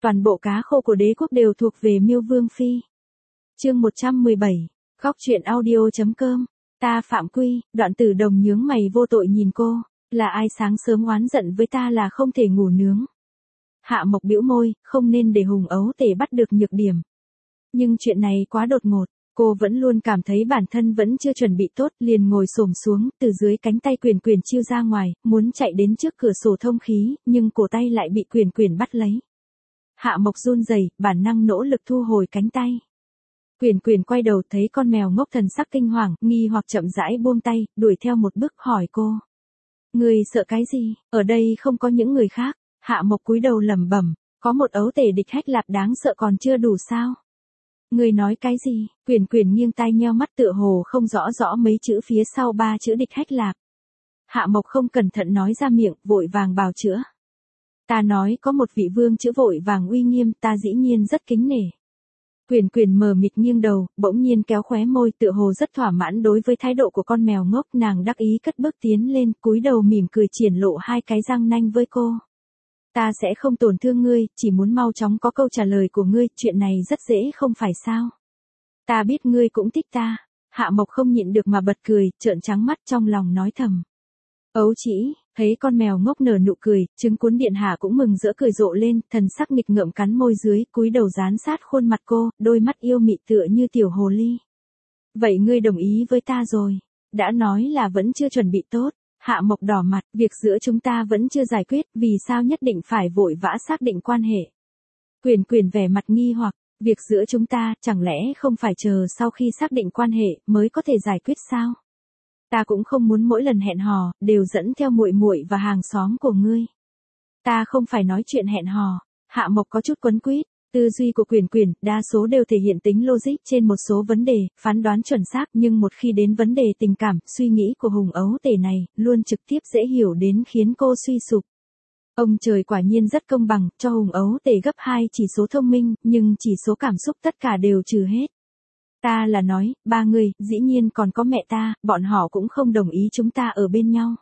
Toàn bộ cá khô của đế quốc đều thuộc về Miêu Vương Phi. Chương 117. Góc truyện audio.com. Ta Phạm Quy, Đoạn Tử Đồng nhướng mày vô tội nhìn cô, là ai sáng sớm oán giận với ta là không thể ngủ nướng. Hạ Mộc bĩu môi, không nên để Hùng Ấu Tể bắt được nhược điểm. Nhưng chuyện này quá đột ngột, cô vẫn luôn cảm thấy bản thân vẫn chưa chuẩn bị tốt, liền ngồi xổm xuống, từ dưới cánh tay Quyền Quyền chiêu ra ngoài, muốn chạy đến trước cửa sổ thông khí, nhưng cổ tay lại bị Quyền Quyền bắt lấy. Hạ Mộc run rẩy, bản năng nỗ lực thu hồi cánh tay. Quyền Quyền quay đầu thấy con mèo ngốc thần sắc kinh hoàng, nghi hoặc chậm rãi buông tay, đuổi theo một bước hỏi cô. Người sợ cái gì, ở đây không có những người khác. Hạ Mộc cúi đầu lẩm bẩm, có một ấu tể địch hách lạp đáng sợ còn chưa đủ sao. Người nói cái gì, Quyền Quyền nghiêng tai nheo mắt tựa hồ không rõ mấy chữ phía sau ba chữ địch hách lạp. Hạ Mộc không cẩn thận nói ra miệng, vội vàng bào chữa. Ta nói có một vị vương chữ vội vàng uy nghiêm, ta dĩ nhiên rất kính nể. Quyền Quyền mờ mịt nghiêng đầu, bỗng nhiên kéo khóe môi tựa hồ rất thỏa mãn đối với thái độ của con mèo ngốc, nàng đắc ý cất bước tiến lên, cúi đầu mỉm cười triển lộ hai cái răng nanh với cô. Ta sẽ không tổn thương ngươi, chỉ muốn mau chóng có câu trả lời của ngươi, chuyện này rất dễ không phải sao. Ta biết ngươi cũng thích ta. Hạ Mộc không nhịn được mà bật cười, trợn trắng mắt trong lòng nói thầm. Ấu chỉ, thấy con mèo ngốc nở nụ cười, trứng cuốn điện hạ cũng mừng rỡ cười rộ lên, thần sắc nghịch ngợm cắn môi dưới, cúi đầu dán sát khuôn mặt cô, đôi mắt yêu mị tựa như tiểu hồ ly. Vậy ngươi đồng ý với ta rồi, đã nói là vẫn chưa chuẩn bị tốt. Hạ Mộc đỏ mặt, việc giữa chúng ta vẫn chưa giải quyết, vì sao nhất định phải vội vã xác định quan hệ. Quyền Quyền vẻ mặt nghi hoặc, việc giữa chúng ta, chẳng lẽ không phải chờ sau khi xác định quan hệ, mới có thể giải quyết sao? Ta cũng không muốn mỗi lần hẹn hò, đều dẫn theo muội muội và hàng xóm của ngươi. Ta không phải nói chuyện hẹn hò. Hạ Mộc có chút quấn quýt. Tư duy của Quyền Quyền, đa số đều thể hiện tính logic trên một số vấn đề, phán đoán chuẩn xác, nhưng một khi đến vấn đề tình cảm, suy nghĩ của Hùng Ấu Tể này, luôn trực tiếp dễ hiểu đến khiến cô suy sụp. Ông trời quả nhiên rất công bằng, cho Hùng Ấu Tể gấp 2 chỉ số thông minh, nhưng chỉ số cảm xúc tất cả đều trừ hết. Ta là nói, ba người, dĩ nhiên còn có mẹ ta, bọn họ cũng không đồng ý chúng ta ở bên nhau.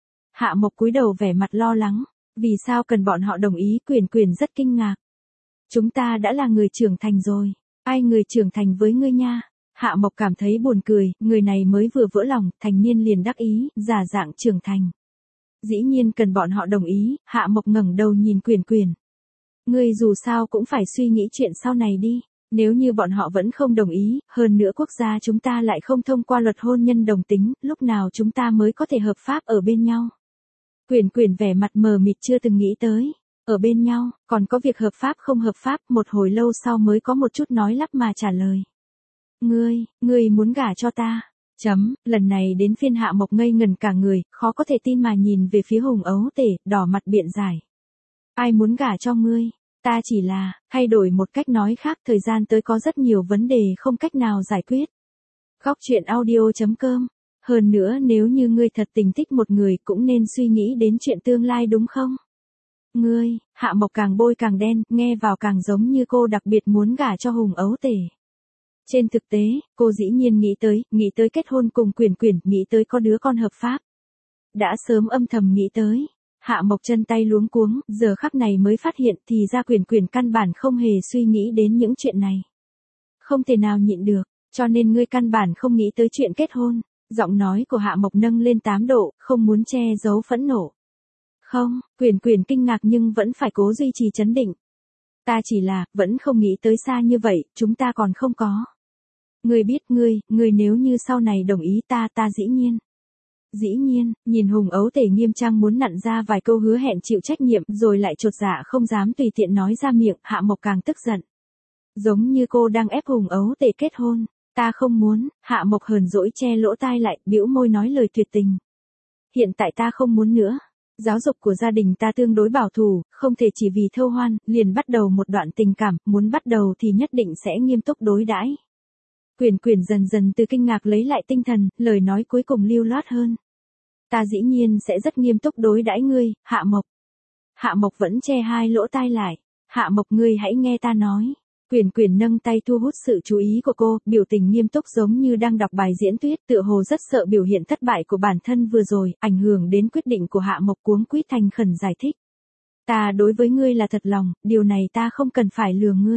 Hạ Mộc cúi đầu vẻ mặt lo lắng, vì sao cần bọn họ đồng ý? Quyền Quyền rất kinh ngạc. Chúng ta đã là người trưởng thành rồi, ai người trưởng thành với ngươi nha? Hạ Mộc cảm thấy buồn cười, người này mới vừa vỡ lòng, thành niên liền đắc ý, giả dạng trưởng thành. Dĩ nhiên cần bọn họ đồng ý. Hạ Mộc ngẩng đầu nhìn Quyền Quyền. Ngươi dù sao cũng phải suy nghĩ chuyện sau này đi, nếu như bọn họ vẫn không đồng ý, hơn nữa quốc gia chúng ta lại không thông qua luật hôn nhân đồng tính, lúc nào chúng ta mới có thể hợp pháp ở bên nhau? Quyền Quyền vẻ mặt mờ mịt chưa từng nghĩ tới. Ở bên nhau, còn có việc hợp pháp không hợp pháp, một hồi lâu sau mới có một chút nói lắp mà trả lời. Ngươi muốn gả cho ta? Lần này đến phiên Hạ Mộc ngây ngần cả người, khó có thể tin mà nhìn về phía Hùng Ấu Tể, đỏ mặt biện giải. Ai muốn gả cho ngươi? Ta chỉ là, thay đổi một cách nói khác, thời gian tới có rất nhiều vấn đề không cách nào giải quyết. Góc truyện audio.com. Hơn nữa nếu như ngươi thật tình thích một người cũng nên suy nghĩ đến chuyện tương lai đúng không? Ngươi, Hạ Mộc càng bôi càng đen, nghe vào càng giống như cô đặc biệt muốn gả cho Hùng Ấu Tể. Trên thực tế, cô dĩ nhiên nghĩ tới kết hôn cùng Quyền Quyền, nghĩ tới có đứa con hợp pháp. Đã sớm âm thầm nghĩ tới. Hạ Mộc chân tay luống cuống, giờ khắc này mới phát hiện thì ra Quyền Quyền căn bản không hề suy nghĩ đến những chuyện này. Không thể nào nhịn được, cho nên ngươi căn bản không nghĩ tới chuyện kết hôn. Giọng nói của Hạ Mộc nâng lên 8 độ, không muốn che giấu phẫn nộ. Không, Quyền Quyền kinh ngạc nhưng vẫn phải cố duy trì trấn định. Ta chỉ là, vẫn không nghĩ tới xa như vậy, chúng ta còn không có. Ngươi biết ngươi nếu như sau này đồng ý ta dĩ nhiên, nhìn Hùng Ấu Tể nghiêm trang muốn nặn ra vài câu hứa hẹn chịu trách nhiệm rồi lại chột dạ không dám tùy tiện nói ra miệng, Hạ Mộc càng tức giận. Giống như cô đang ép Hùng Ấu Tể kết hôn. Ta không muốn. Hạ Mộc hờn dỗi che lỗ tai lại, bĩu môi nói lời tuyệt tình. Hiện tại ta không muốn nữa. Giáo dục của gia đình ta tương đối bảo thủ, không thể chỉ vì thâu hoan, liền bắt đầu một đoạn tình cảm, muốn bắt đầu thì nhất định sẽ nghiêm túc đối đãi. Quyền Quyền dần dần từ kinh ngạc lấy lại tinh thần, lời nói cuối cùng lưu loát hơn. Ta dĩ nhiên sẽ rất nghiêm túc đối đãi ngươi, Hạ Mộc. Hạ Mộc vẫn che hai lỗ tai lại. Hạ Mộc, ngươi hãy nghe ta nói. Quyền Quyền nâng tay thu hút sự chú ý của cô, biểu tình nghiêm túc giống như đang đọc bài diễn thuyết, tựa hồ rất sợ biểu hiện thất bại của bản thân vừa rồi, ảnh hưởng đến quyết định của Hạ Mộc, cuống quýt thành khẩn giải thích. Ta đối với ngươi là thật lòng, điều này ta không cần phải lừa ngươi.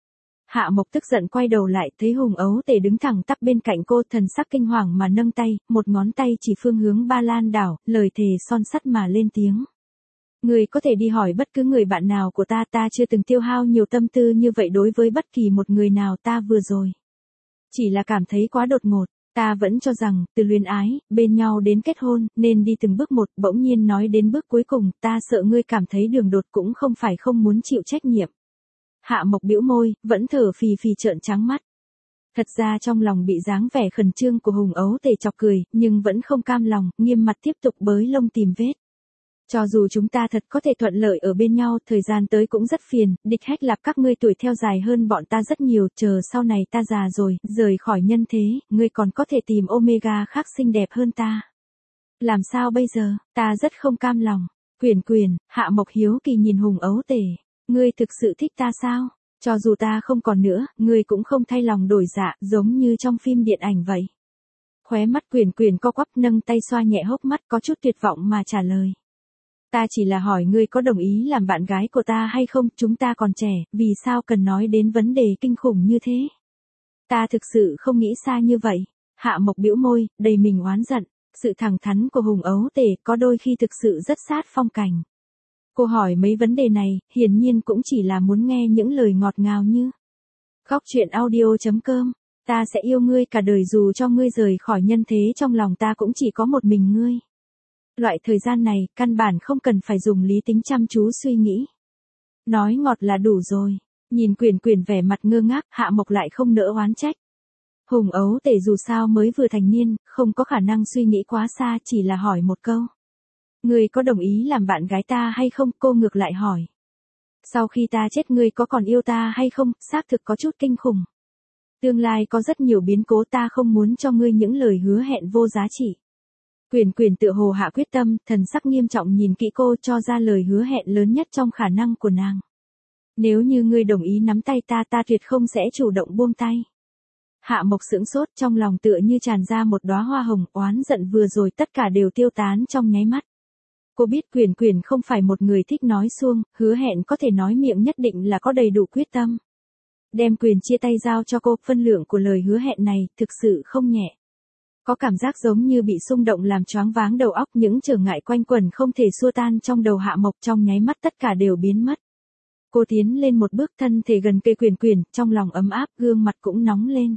Hạ Mộc tức giận quay đầu lại, thấy Hùng Ấu Tể đứng thẳng tắp bên cạnh cô, thần sắc kinh hoàng mà nâng tay, một ngón tay chỉ phương hướng Ba Lan đảo, lời thề son sắt mà lên tiếng. Ngươi có thể đi hỏi bất cứ người bạn nào của ta chưa từng tiêu hao nhiều tâm tư như vậy đối với bất kỳ một người nào ta vừa rồi. Chỉ là cảm thấy quá đột ngột, ta vẫn cho rằng, từ luyến ái, bên nhau đến kết hôn, nên đi từng bước một, bỗng nhiên nói đến bước cuối cùng, ta sợ ngươi cảm thấy đường đột cũng không phải không muốn chịu trách nhiệm. Hạ Mộc bĩu môi, vẫn thở phì phì trợn trắng mắt. Thật ra trong lòng bị dáng vẻ khẩn trương của Hùng Ấu Tể chọc cười, nhưng vẫn không cam lòng, nghiêm mặt tiếp tục bới lông tìm vết. Cho dù chúng ta thật có thể thuận lợi ở bên nhau, thời gian tới cũng rất phiền, địch Hách Lạp các ngươi tuổi theo dài hơn bọn ta rất nhiều, chờ sau này ta già rồi, rời khỏi nhân thế, ngươi còn có thể tìm Omega khác xinh đẹp hơn ta. Làm sao bây giờ, ta rất không cam lòng. Quyền, Hạ Mộc hiếu kỳ nhìn Hùng Ấu Tể, ngươi thực sự thích ta sao? Cho dù ta không còn nữa, ngươi cũng không thay lòng đổi dạ, giống như trong phim điện ảnh vậy. Khóe mắt Quyền co quắp, nâng tay xoa nhẹ hốc mắt, có chút tuyệt vọng mà trả lời. Ta chỉ là hỏi ngươi có đồng ý làm bạn gái của ta hay không, chúng ta còn trẻ, vì sao cần nói đến vấn đề kinh khủng như thế? Ta thực sự không nghĩ xa như vậy. Hạ Mộc bĩu môi, đầy mình oán giận. Sự thẳng thắn của Hùng Ấu Tể có đôi khi thực sự rất sát phong cảnh. Cô hỏi mấy vấn đề này, hiển nhiên cũng chỉ là muốn nghe những lời ngọt ngào như. Góc truyện audio.com, ta sẽ yêu ngươi cả đời dù cho ngươi rời khỏi nhân thế, trong lòng ta cũng chỉ có một mình ngươi. Loại thời gian này, căn bản không cần phải dùng lý tính chăm chú suy nghĩ. Nói ngọt là đủ rồi. Nhìn Quyền vẻ mặt ngơ ngác, Hạ Mộc lại không nỡ oán trách. Hùng Ấu Tể dù sao mới vừa thành niên, không có khả năng suy nghĩ quá xa, chỉ là hỏi một câu. Ngươi có đồng ý làm bạn gái ta hay không? Cô ngược lại hỏi. Sau khi ta chết ngươi có còn yêu ta hay không? Xác thực có chút kinh khủng. Tương lai có rất nhiều biến cố, ta không muốn cho ngươi những lời hứa hẹn vô giá trị. Quyền tựa hồ hạ quyết tâm, thần sắc nghiêm trọng nhìn kỹ cô, cho ra lời hứa hẹn lớn nhất trong khả năng của nàng. Nếu như ngươi đồng ý nắm tay ta tuyệt không sẽ chủ động buông tay. Hạ Mộc sững sốt, trong lòng tựa như tràn ra một đóa hoa hồng, oán giận vừa rồi tất cả đều tiêu tán trong nháy mắt. Cô biết Quyền không phải một người thích nói suông, hứa hẹn có thể nói miệng nhất định là có đầy đủ quyết tâm. Đem quyền chia tay giao cho cô, phân lượng của lời hứa hẹn này thực sự không nhẹ. Có cảm giác giống như bị xung động làm choáng váng đầu óc, những trở ngại quanh quẩn không thể xua tan trong đầu Hạ Mộc, trong nháy mắt tất cả đều biến mất. Cô tiến lên một bước, thân thể gần cây Quyền, trong lòng ấm áp, gương mặt cũng nóng lên.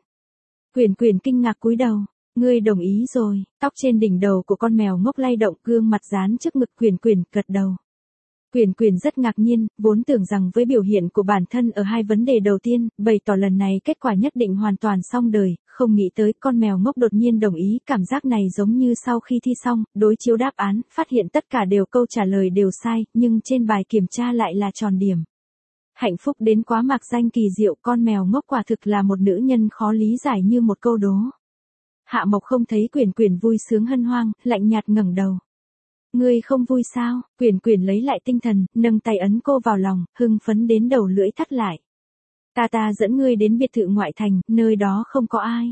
Quyền kinh ngạc cúi đầu, ngươi đồng ý rồi, tóc trên đỉnh đầu của con mèo ngốc lay động, gương mặt dán trước ngực Quyền gật đầu. Quyền rất ngạc nhiên, vốn tưởng rằng với biểu hiện của bản thân ở hai vấn đề đầu tiên, bày tỏ lần này kết quả nhất định hoàn toàn xong đời, không nghĩ tới con mèo ngốc đột nhiên đồng ý, cảm giác này giống như sau khi thi xong, đối chiếu đáp án, phát hiện tất cả đều câu trả lời đều sai, nhưng trên bài kiểm tra lại là tròn điểm. Hạnh phúc đến quá mạc danh kỳ diệu, con mèo ngốc quả thực là một nữ nhân khó lý giải như một câu đố. Hạ Mộc không thấy Quyền vui sướng hân hoan, lạnh nhạt ngẩng đầu. Ngươi không vui sao? Quyền lấy lại tinh thần, nâng tay ấn cô vào lòng, hưng phấn đến đầu lưỡi thắt lại. Ta dẫn ngươi đến biệt thự ngoại thành, nơi đó không có ai.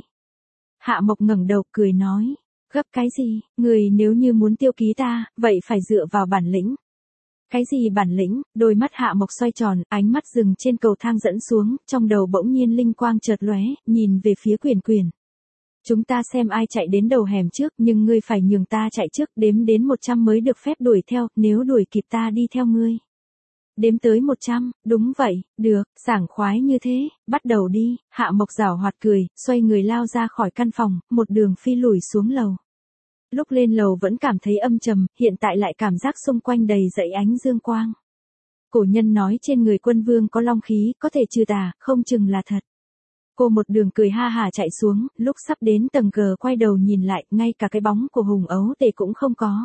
Hạ Mộc ngẩng đầu cười nói, gấp cái gì, ngươi nếu như muốn tiêu ký ta, vậy phải dựa vào bản lĩnh. Cái gì bản lĩnh? Đôi mắt Hạ Mộc xoay tròn, ánh mắt dừng trên cầu thang dẫn xuống, trong đầu bỗng nhiên linh quang chợt lóe, nhìn về phía Quyền. Chúng ta xem ai chạy đến đầu hẻm trước, nhưng ngươi phải nhường ta chạy trước, đếm đến 100 mới được phép đuổi theo, nếu đuổi kịp ta đi theo ngươi. Đếm tới 100, đúng vậy, được, sảng khoái như thế, bắt đầu đi. Hạ Mộc giảo hoạt cười, xoay người lao ra khỏi căn phòng, một đường phi lùi xuống lầu. Lúc lên lầu vẫn cảm thấy âm trầm, hiện tại lại cảm giác xung quanh đầy dậy ánh dương quang. Cổ nhân nói trên người quân vương có long khí, có thể trừ tà, không chừng là thật. Cô một đường cười ha hả chạy xuống, lúc sắp đến tầng G quay đầu nhìn lại, ngay cả cái bóng của Hùng Ấu Tể cũng không có.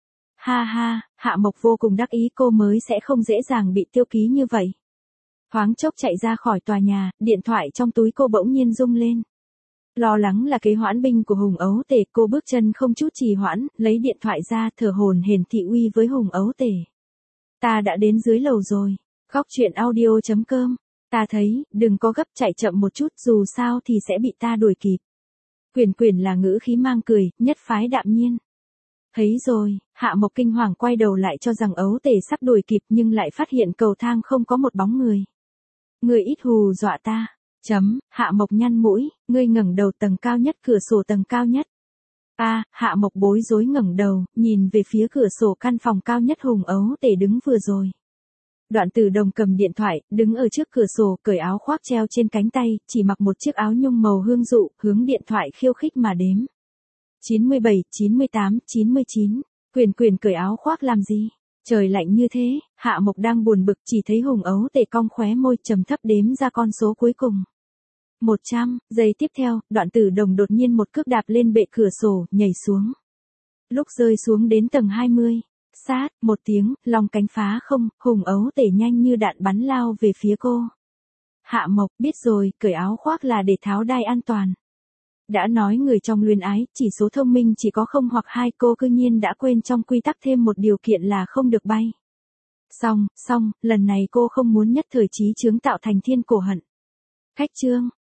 Ha, Hạ Mộc vô cùng đắc ý, cô mới sẽ không dễ dàng bị tiêu ký như vậy. Thoáng chốc chạy ra khỏi tòa nhà, điện thoại trong túi cô bỗng nhiên rung lên. Lo lắng là kế hoãn binh của Hùng Ấu Tể, cô bước chân không chút trì hoãn, lấy điện thoại ra, thở hổn hển thị uy với Hùng Ấu Tể. Ta đã đến dưới lầu rồi. Góc truyện audio.com. Ta thấy, đừng có gấp, chạy chậm một chút, dù sao thì sẽ bị ta đuổi kịp. Quyền là ngữ khí mang cười, nhất phái đạm nhiên. Thấy rồi, Hạ Mộc kinh hoàng quay đầu lại cho rằng ấu tể sắp đuổi kịp nhưng lại phát hiện cầu thang không có một bóng người. Người ít hù dọa ta. Hạ Mộc nhăn mũi, ngươi ngẩng đầu tầng cao nhất, cửa sổ tầng cao nhất. Hạ Mộc bối rối ngẩng đầu, nhìn về phía cửa sổ căn phòng cao nhất Hùng ấu tể đứng vừa rồi. Đoạn Tử Đồng cầm điện thoại, đứng ở trước cửa sổ, cởi áo khoác treo trên cánh tay, chỉ mặc một chiếc áo nhung màu hương dụ, hướng điện thoại khiêu khích mà đếm. 97, 98, 99. Quyền cởi áo khoác làm gì? Trời lạnh như thế, Hạ Mộc đang buồn bực, chỉ thấy Hùng ấu tể cong khóe môi trầm thấp đếm ra con số cuối cùng. 100, giây tiếp theo, Đoạn Tử Đồng đột nhiên một cước đạp lên bệ cửa sổ, nhảy xuống. Lúc rơi xuống đến tầng 20, sát, một tiếng, long cánh phá không, Hùng ấu tể nhanh như đạn bắn lao về phía cô. Hạ Mộc, biết rồi, cởi áo khoác là để tháo đai an toàn. Đã nói người trong luyến ái, chỉ số thông minh chỉ có 0 hoặc 2, cô cư nhiên đã quên trong quy tắc thêm một điều kiện là không được bay. Xong, lần này cô không muốn nhất thời chí chướng tạo thành thiên cổ hận. Khách trương.